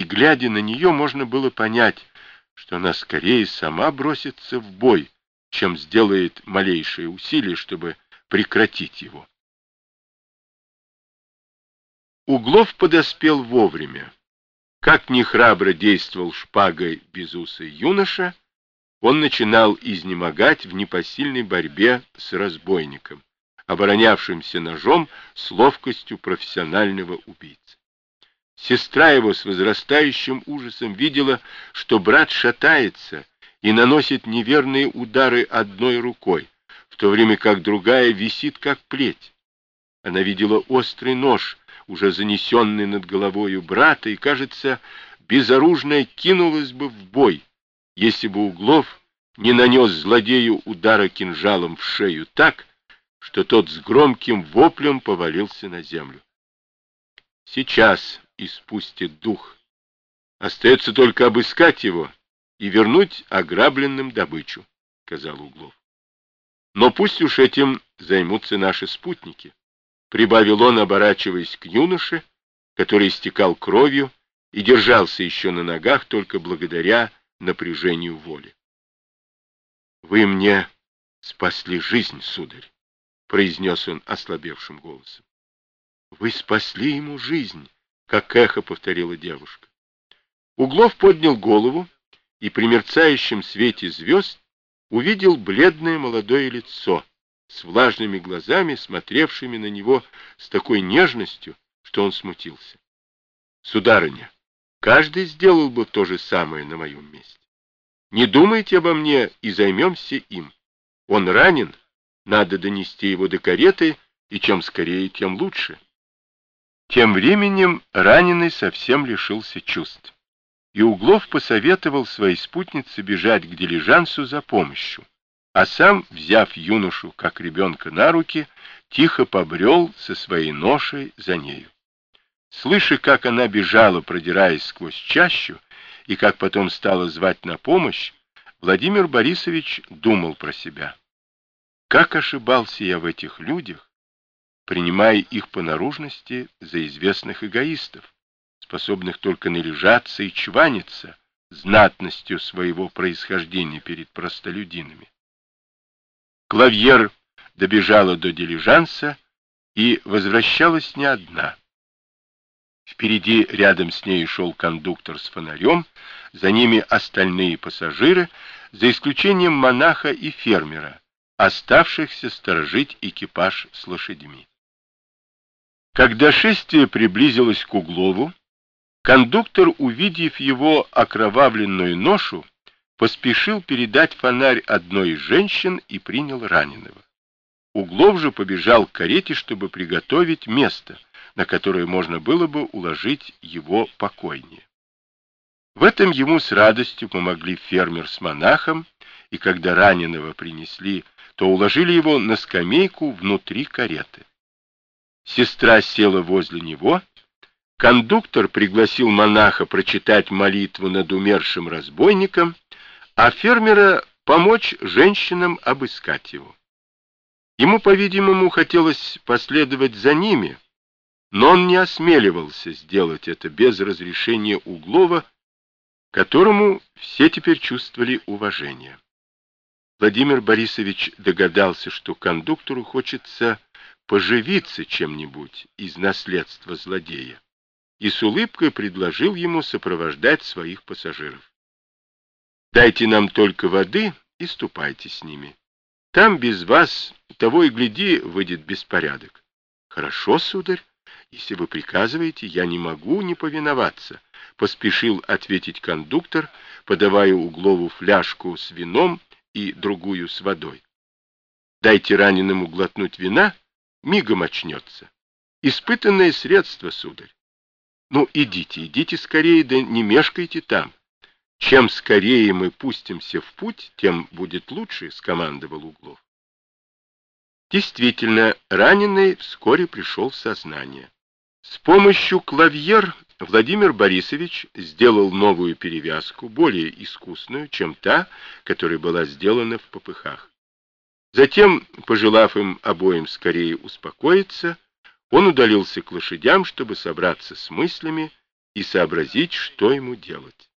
глядя на нее, можно было понять, что она скорее сама бросится в бой, чем сделает малейшее усилие, чтобы прекратить его. Углов подоспел вовремя. Как ни храбро действовал шпагой безусый юноша, он начинал изнемогать в непосильной борьбе с разбойником, оборонявшимся ножом с ловкостью профессионального убийцы. Сестра его с возрастающим ужасом видела, что брат шатается и наносит неверные удары одной рукой, в то время как другая висит как плеть. Она видела острый нож, уже занесенный над головою брата, и, кажется, безоружная кинулась бы в бой, если бы Углов не нанес злодею удара кинжалом в шею так, что тот с громким воплем повалился на землю. Сейчас испустит дух. Остается только обыскать его и вернуть ограбленным добычу, — сказал Углов. Но пусть уж этим займутся наши спутники, — прибавил он, оборачиваясь к юноше, который истекал кровью и держался еще на ногах только благодаря напряжению воли. — Вы мне спасли жизнь, сударь, — произнес он ослабевшим голосом. — Вы спасли ему жизнь, — как эхо повторила девушка. Углов поднял голову и при мерцающем свете звезд увидел бледное молодое лицо с влажными глазами, смотревшими на него с такой нежностью, что он смутился. — Сударыня, каждый сделал бы то же самое на моем месте. Не думайте обо мне и займемся им. Он ранен, надо донести его до кареты, и чем скорее, тем лучше. Тем временем раненый совсем лишился чувств, и Углов посоветовал своей спутнице бежать к дилижансу за помощью, а сам, взяв юношу как ребенка на руки, тихо побрел со своей ношей за нею. Слыша, как она бежала, продираясь сквозь чащу, и как потом стала звать на помощь, Владимир Борисович думал про себя. Как ошибался я в этих людях, принимая их по наружности за известных эгоистов, способных только наряжаться и чваниться знатностью своего происхождения перед простолюдинами. Клавьер добежала до дилижанса и возвращалась не одна. Впереди рядом с ней шел кондуктор с фонарем, за ними остальные пассажиры, за исключением монаха и фермера, оставшихся сторожить экипаж с лошадьми. Когда шествие приблизилось к Углову, кондуктор, увидев его окровавленную ношу, поспешил передать фонарь одной из женщин и принял раненого. Углов же побежал к карете, чтобы приготовить место, на которое можно было бы уложить его покойнее. В этом ему с радостью помогли фермер с монахом, и когда раненого принесли, то уложили его на скамейку внутри кареты. Сестра села возле него, кондуктор пригласил монаха прочитать молитву над умершим разбойником, а фермера помочь женщинам обыскать его. Ему, по-видимому, хотелось последовать за ними, но он не осмеливался сделать это без разрешения Углова, которому все теперь чувствовали уважение. Владимир Борисович догадался, что кондуктору хочется поживиться чем-нибудь из наследства злодея, и с улыбкой предложил ему сопровождать своих пассажиров. «Дайте нам только воды и ступайте с ними. Там без вас, того и гляди, выйдет беспорядок». «Хорошо, сударь, если вы приказываете, я не могу не повиноваться», — поспешил ответить кондуктор, подавая Углову фляжку с вином и другую с водой. «Дайте раненому глотнуть вина, мигом очнется. Испытанное средство, сударь. Ну, идите скорее, да не мешкайте там. Чем скорее мы пустимся в путь, тем будет лучше», — скомандовал Углов. Действительно, раненый вскоре пришел в сознание. С помощью клавьер Владимир Борисович сделал новую перевязку, более искусную, чем та, которая была сделана в попыхах. Затем, пожелав им обоим скорее успокоиться, он удалился к лошадям, чтобы собраться с мыслями и сообразить, что ему делать.